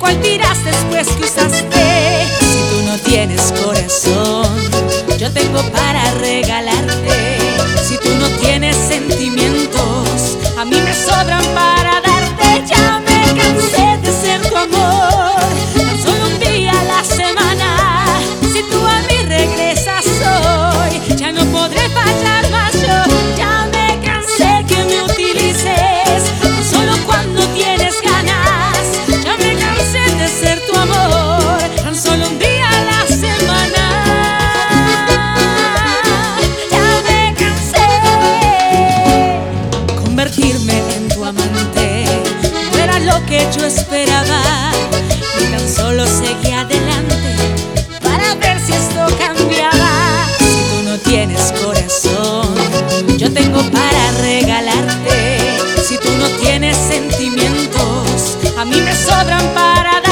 cual tiras después que usaste. Si tú no tienes corazón, yo tengo para regalarte. Si tú no tienes sentimientos, a mí me sobran para darte. Ya me cansé de ser tu amor, tan solo un día a la semana. Si tú a mí regresas hoy, ya no podré fallar más yo. Ya me cansé que me utilices, tan solo cuando tienes ganas. Ya me cansé de ser tu amor, tan solo un día a la semana. Ya me cansé. Convertirme en tu amante no era lo que yo esperaba, y tan solo seguí adelante para ver si esto cambiaba. Si tú no tienes corazón, yo tengo para regalarte. Si tú no tienes sentimientos, a mí me sobran para